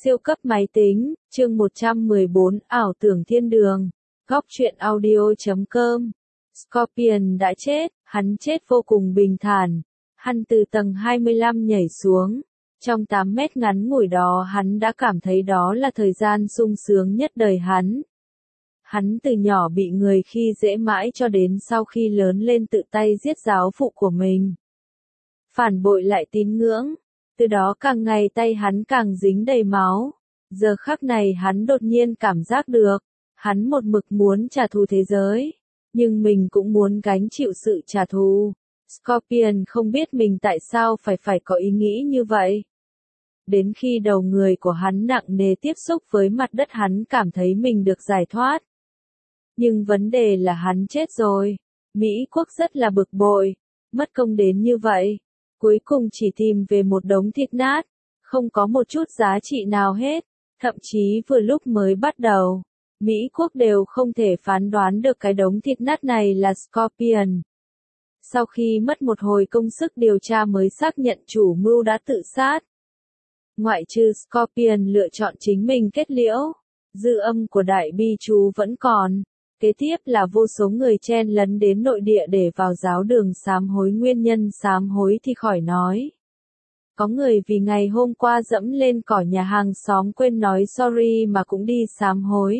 Siêu cấp máy tính, chương 114, ảo tưởng thiên đường. Góc truyện audio.com. Scorpion đã chết, hắn chết vô cùng bình thản. Hắn từ tầng 25 nhảy xuống. Trong 8 mét ngắn ngủi đó hắn đã cảm thấy đó là thời gian sung sướng nhất đời hắn. Hắn từ nhỏ bị người khi dễ mãi cho đến sau khi lớn lên tự tay giết giáo phụ của mình. Phản bội lại tín ngưỡng. Từ đó càng ngày tay hắn càng dính đầy máu. Giờ khắc này hắn đột nhiên cảm giác được. Hắn một mực muốn trả thù thế giới. Nhưng mình cũng muốn gánh chịu sự trả thù. Scorpion không biết mình tại sao phải có ý nghĩ như vậy. Đến khi đầu người của hắn nặng nề tiếp xúc với mặt đất hắn cảm thấy mình được giải thoát. Nhưng vấn đề là hắn chết rồi. Mỹ quốc rất là bực bội. Mất công đến như vậy. Cuối cùng chỉ tìm về một đống thịt nát. Không có một chút giá trị nào hết. Thậm chí vừa lúc mới bắt đầu. Mỹ quốc đều không thể phán đoán được cái đống thịt nát này là Scorpion. Sau khi mất một hồi công sức điều tra mới xác nhận chủ mưu đã tự sát. Ngoại trừ Scorpion lựa chọn chính mình kết liễu. Dư âm của đại bi chú vẫn còn. Kế tiếp là vô số người chen lấn đến nội địa để vào giáo đường sám hối. Nguyên nhân sám hối thì khỏi nói. Có người vì ngày hôm qua dẫm lên cỏ nhà hàng xóm quên nói sorry mà cũng đi sám hối.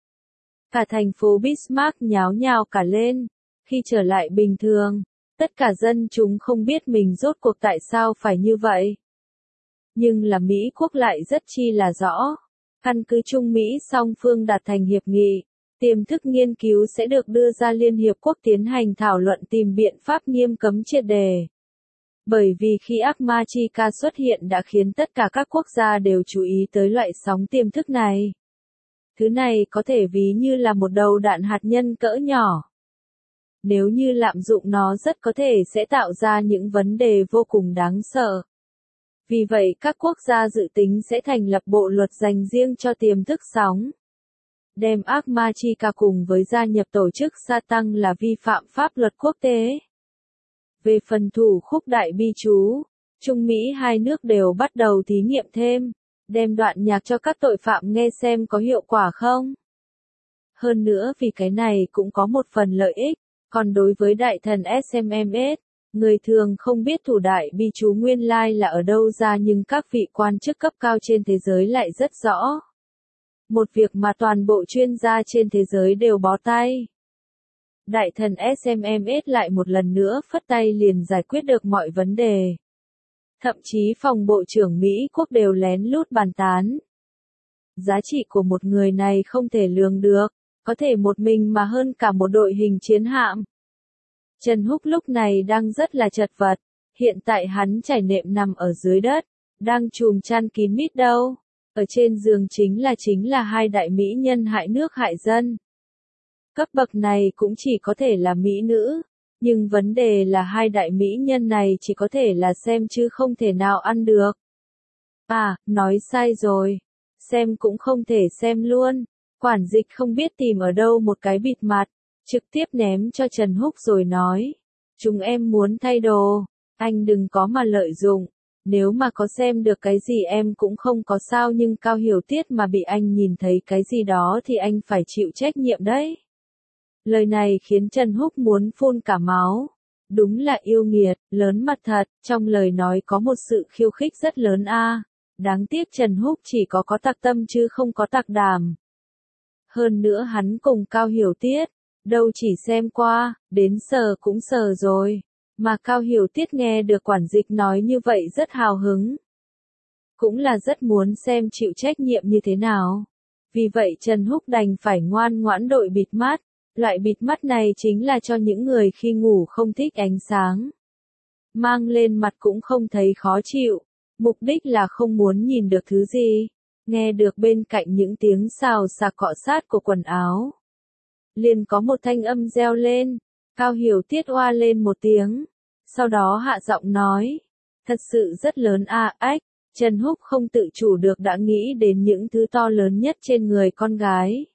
Cả thành phố Bismarck nháo nhào cả lên. Khi trở lại bình thường, tất cả dân chúng không biết mình rốt cuộc tại sao phải như vậy. Nhưng là Mỹ quốc lại rất chi là rõ. Căn cứ Trung Mỹ song phương đạt thành hiệp nghị. Tiềm thức nghiên cứu sẽ được đưa ra Liên Hiệp Quốc tiến hành thảo luận tìm biện pháp nghiêm cấm triệt đề. Bởi vì khi Agmachika xuất hiện đã khiến tất cả các quốc gia đều chú ý tới loại sóng tiềm thức này. Thứ này có thể ví như là một đầu đạn hạt nhân cỡ nhỏ. Nếu như lạm dụng nó rất có thể sẽ tạo ra những vấn đề vô cùng đáng sợ. Vì vậy các quốc gia dự tính sẽ thành lập bộ luật dành riêng cho tiềm thức sóng. Đem Agmachika cùng với gia nhập tổ chức Satan là vi phạm pháp luật quốc tế. Về phần thủ khúc đại bi chú, Trung Mỹ hai nước đều bắt đầu thí nghiệm thêm, đem đoạn nhạc cho các tội phạm nghe xem có hiệu quả không. Hơn nữa vì cái này cũng có một phần lợi ích, còn đối với đại thần SMMS, người thường không biết thủ đại bi chú nguyên lai là ở đâu ra nhưng các vị quan chức cấp cao trên thế giới lại rất rõ. Một việc mà toàn bộ chuyên gia trên thế giới đều bó tay. Đại thần SMMS lại một lần nữa phất tay liền giải quyết được mọi vấn đề. Thậm chí phòng bộ trưởng Mỹ quốc đều lén lút bàn tán. Giá trị của một người này không thể lường được, có thể một mình mà hơn cả một đội hình chiến hạm. Trần Húc lúc này đang rất là chật vật, hiện tại hắn trải nệm nằm ở dưới đất, đang chùm chăn kín mít đâu. Ở trên giường chính là hai đại mỹ nhân hại nước hại dân. Cấp bậc này cũng chỉ có thể là mỹ nữ, nhưng vấn đề là hai đại mỹ nhân này chỉ có thể là xem chứ không thể nào ăn được. À, nói sai rồi. Xem cũng không thể xem luôn. Quản dịch không biết tìm ở đâu một cái bịt mặt, trực tiếp ném cho Trần Húc rồi nói. Chúng em muốn thay đồ, anh đừng có mà lợi dụng. Nếu mà có xem được cái gì em cũng không có sao nhưng Cao Hiểu Tiết mà bị anh nhìn thấy cái gì đó thì anh phải chịu trách nhiệm đấy. Lời này khiến Trần Húc muốn phun cả máu. Đúng là yêu nghiệt, lớn mặt thật, trong lời nói có một sự khiêu khích rất lớn a. Đáng tiếc Trần Húc chỉ có tặc tâm chứ không có tặc đảm. Hơn nữa hắn cùng Cao Hiểu Tiết, đâu chỉ xem qua, đến sờ cũng sờ rồi. Mà Cao Hiểu Tiết nghe được quản dịch nói như vậy rất hào hứng. Cũng là rất muốn xem chịu trách nhiệm như thế nào. Vì vậy Trần Húc đành phải ngoan ngoãn đội bịt mắt. Loại bịt mắt này chính là cho những người khi ngủ không thích ánh sáng. Mang lên mặt cũng không thấy khó chịu. Mục đích là không muốn nhìn được thứ gì. Nghe được bên cạnh những tiếng xào xạc cọ sát của quần áo. Liền có một thanh âm reo lên. Cao Hiểu Tiết oa lên một tiếng. Sau đó hạ giọng nói. Thật sự rất lớn a ách. Trần Húc không tự chủ được đã nghĩ đến những thứ to lớn nhất trên người con gái.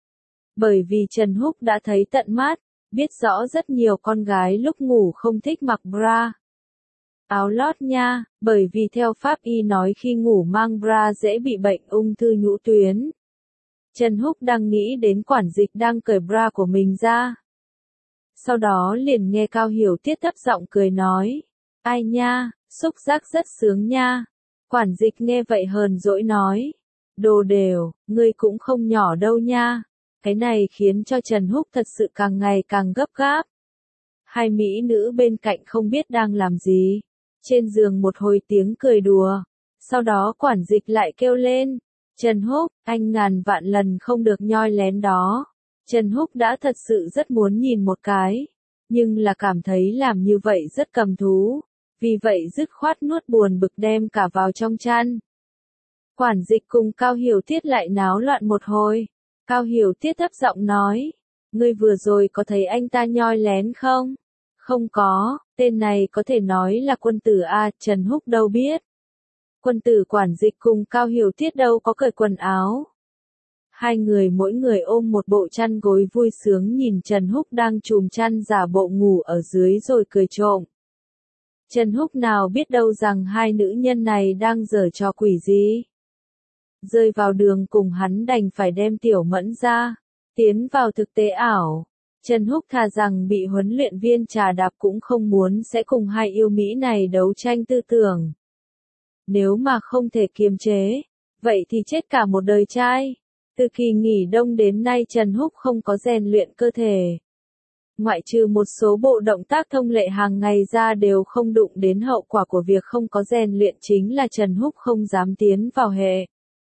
Bởi vì Trần Húc đã thấy tận mắt, biết rõ rất nhiều con gái lúc ngủ không thích mặc bra. áo lót nha, bởi vì theo pháp y nói khi ngủ mang bra dễ bị bệnh ung thư nhũ tuyến. Trần Húc đang nghĩ đến Quản Dịch đang cởi bra của mình ra. Sau đó liền nghe Cao Hiểu Tiết thấp giọng cười nói. Ai nha, xúc giác rất sướng nha. Quản Dịch nghe vậy hờn dỗi nói. Đồ đều, ngươi cũng không nhỏ đâu nha. Cái này khiến cho Trần Húc thật sự càng ngày càng gấp gáp. Hai mỹ nữ bên cạnh không biết đang làm gì. Trên giường một hồi tiếng cười đùa. Sau đó Quản Dịch lại kêu lên. Trần Húc, anh ngàn vạn lần không được nhoi lén đó. Trần Húc đã thật sự rất muốn nhìn một cái. Nhưng là cảm thấy làm như vậy rất cầm thú. Vì vậy dứt khoát nuốt buồn bực đem cả vào trong chăn. Quản Dịch cùng Cao Hiểu Tiết lại náo loạn một hồi. Cao Hiểu Tiết thấp giọng nói. Ngươi vừa rồi có thấy anh ta nhoi lén không? Không có, tên này có thể nói là quân tử A, Trần Húc đâu biết. Quân tử Quản Dịch cùng Cao Hiểu Tiết đâu có cởi quần áo. Hai người mỗi người ôm một bộ chăn gối vui sướng nhìn Trần Húc đang chùm chăn giả bộ ngủ ở dưới rồi cười trộm. Trần Húc nào biết đâu rằng hai nữ nhân này đang giở trò quỷ gì. Rơi vào đường cùng hắn đành phải đem Tiểu Mẫn ra, tiến vào thực tế ảo. Trần Húc thà rằng bị huấn luyện viên trà đạp cũng không muốn sẽ cùng hai yêu Mỹ này đấu tranh tư tưởng. Nếu mà không thể kiềm chế, vậy thì chết cả một đời trai. Từ kỳ nghỉ đông đến nay Trần Húc không có rèn luyện cơ thể. Ngoại trừ một số bộ động tác thông lệ hàng ngày ra đều không đụng đến hậu quả của việc không có rèn luyện chính là Trần Húc không dám tiến vào hệ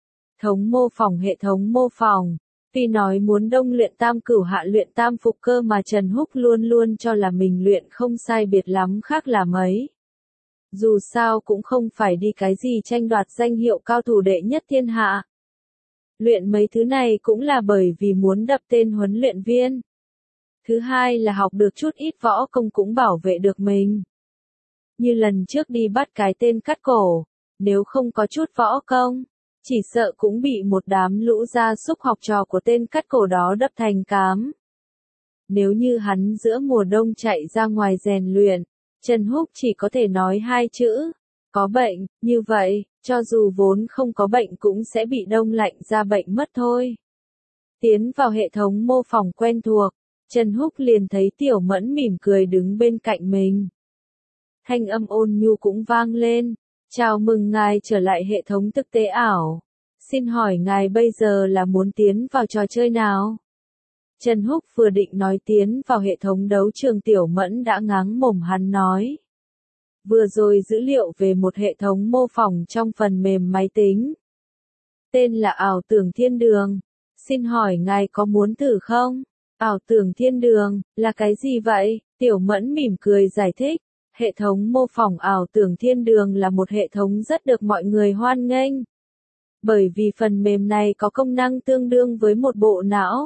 thống mô phỏng. Tuy nói muốn đông luyện tam cửu hạ luyện tam phục cơ mà Trần Húc luôn luôn cho là mình luyện không sai biệt lắm khác là mấy. Dù sao cũng không phải đi cái gì tranh đoạt danh hiệu cao thủ đệ nhất thiên hạ. Luyện mấy thứ này cũng là bởi vì muốn đập tên huấn luyện viên. Thứ hai là học được chút ít võ công cũng bảo vệ được mình. Như lần trước đi bắt cái tên cắt cổ, nếu không có chút võ công, chỉ sợ cũng bị một đám lũ gia súc học trò của tên cắt cổ đó đập thành cám. Nếu như hắn giữa mùa đông chạy ra ngoài rèn luyện, Trần Húc chỉ có thể nói hai chữ, có bệnh, như vậy, cho dù vốn không có bệnh cũng sẽ bị đông lạnh ra bệnh mất thôi. Tiến vào hệ thống mô phỏng quen thuộc, Trần Húc liền thấy Tiểu Mẫn mỉm cười đứng bên cạnh mình. Thanh âm ôn nhu cũng vang lên, chào mừng ngài trở lại hệ thống thực tế ảo. Xin hỏi ngài bây giờ là muốn tiến vào trò chơi nào? Trần Húc vừa định nói tiến vào hệ thống đấu trường Tiểu Mẫn đã ngáng mồm hắn nói. Vừa rồi dữ liệu về một hệ thống mô phỏng trong phần mềm máy tính. Tên là ảo tưởng thiên đường. Xin hỏi ngài có muốn thử không? Ảo tưởng thiên đường, là cái gì vậy? Tiểu Mẫn mỉm cười giải thích. Hệ thống mô phỏng ảo tưởng thiên đường là một hệ thống rất được mọi người hoan nghênh. Bởi vì phần mềm này có công năng tương đương với một bộ não.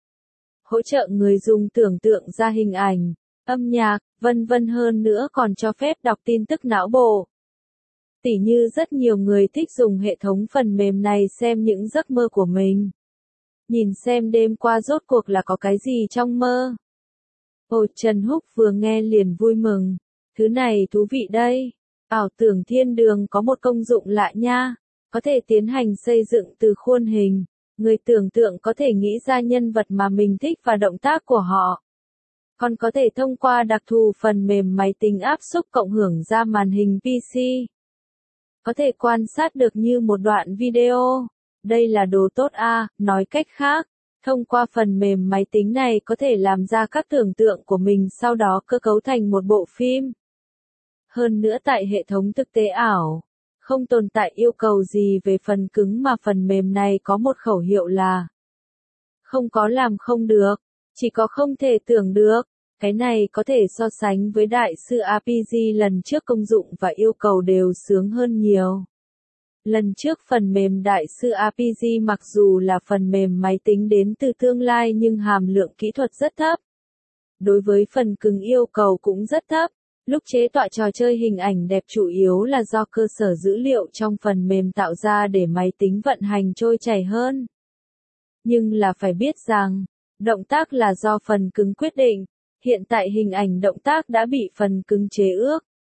Hỗ trợ người dùng tưởng tượng ra hình ảnh, âm nhạc, vân vân hơn nữa còn cho phép đọc tin tức não bộ. Tỉ như rất nhiều người thích dùng hệ thống phần mềm này xem những giấc mơ của mình. Nhìn xem đêm qua rốt cuộc là có cái gì trong mơ. Ồ, Trần Húc vừa nghe liền vui mừng. Thứ này thú vị đây. Ảo tưởng thiên đường có một công dụng lạ nha. Có thể tiến hành xây dựng từ khuôn hình. Người tưởng tượng có thể nghĩ ra nhân vật mà mình thích và động tác của họ. Còn có thể thông qua đặc thù phần mềm máy tính áp xúc cộng hưởng ra màn hình PC. Có thể quan sát được như một đoạn video. Đây là đồ tốt a, nói cách khác, thông qua phần mềm máy tính này có thể làm ra các tưởng tượng của mình sau đó cơ cấu thành một bộ phim. Hơn nữa tại hệ thống thực tế ảo, không tồn tại yêu cầu gì về phần cứng mà phần mềm này có một khẩu hiệu là không có làm không được, chỉ có không thể tưởng được. Cái này có thể so sánh với đại sư RPG lần trước công dụng và yêu cầu đều sướng hơn nhiều. Lần trước phần mềm đại sư RPG mặc dù là phần mềm máy tính đến từ tương lai nhưng hàm lượng kỹ thuật rất thấp. Đối với phần cứng yêu cầu cũng rất thấp. Lúc chế tạo trò chơi hình ảnh đẹp chủ yếu là do cơ sở dữ liệu trong phần mềm tạo ra để máy tính vận hành trôi chảy hơn. Nhưng là phải biết rằng, động tác là do phần cứng quyết định. Hiện tại hình ảnh động tác đã bị phần cứng chế ước.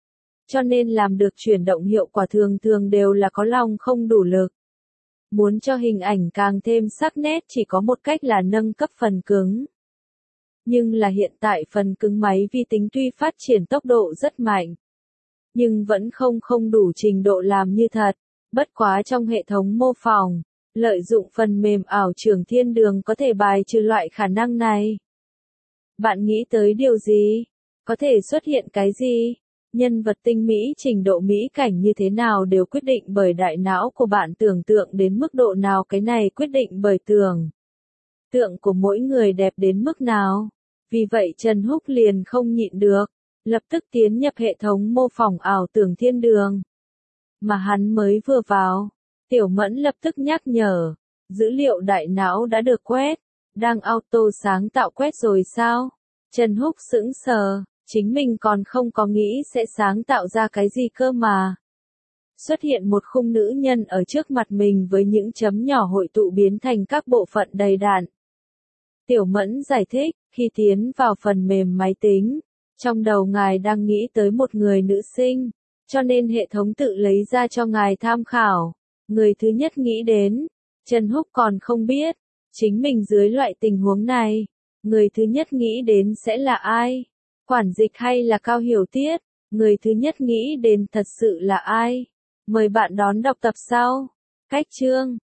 cho nên làm được chuyển động hiệu quả thường thường đều là có lòng không đủ lực. Muốn cho hình ảnh càng thêm sắc nét chỉ có một cách là nâng cấp phần cứng. Nhưng là hiện tại phần cứng máy vi tính tuy phát triển tốc độ rất mạnh, nhưng vẫn không đủ trình độ làm như thật. Bất quá trong hệ thống mô phỏng, lợi dụng phần mềm ảo tưởng thiên đường có thể bài trừ loại khả năng này. Bạn nghĩ tới điều gì? Có thể xuất hiện cái gì? Nhân vật tinh mỹ, trình độ mỹ cảnh như thế nào đều quyết định bởi đại não của bạn tưởng tượng đến mức độ nào, cái này quyết định bởi tưởng tượng của mỗi người đẹp đến mức nào. Vì vậy Trần Húc liền không nhịn được, lập tức tiến nhập hệ thống mô phỏng ảo tưởng thiên đường. Mà hắn mới vừa vào, Tiểu Mẫn lập tức nhắc nhở, dữ liệu đại não đã được quét, đang auto sáng tạo quét rồi sao? Trần Húc sững sờ, chính mình còn không có nghĩ sẽ sáng tạo ra cái gì cơ mà. Xuất hiện một khung nữ nhân ở trước mặt mình với những chấm nhỏ hội tụ biến thành các bộ phận đầy đặn. Tiểu Mẫn giải thích, khi tiến vào phần mềm máy tính, trong đầu ngài đang nghĩ tới một người nữ sinh, cho nên hệ thống tự lấy ra cho ngài tham khảo. Người thứ nhất nghĩ đến, Trần Húc còn không biết, chính mình dưới loại tình huống này, người thứ nhất nghĩ đến sẽ là ai? Quản Dịch hay là Cao Hiểu Tiết? Người thứ nhất nghĩ đến thật sự là ai? Mời bạn đón đọc tập sau. Cách chương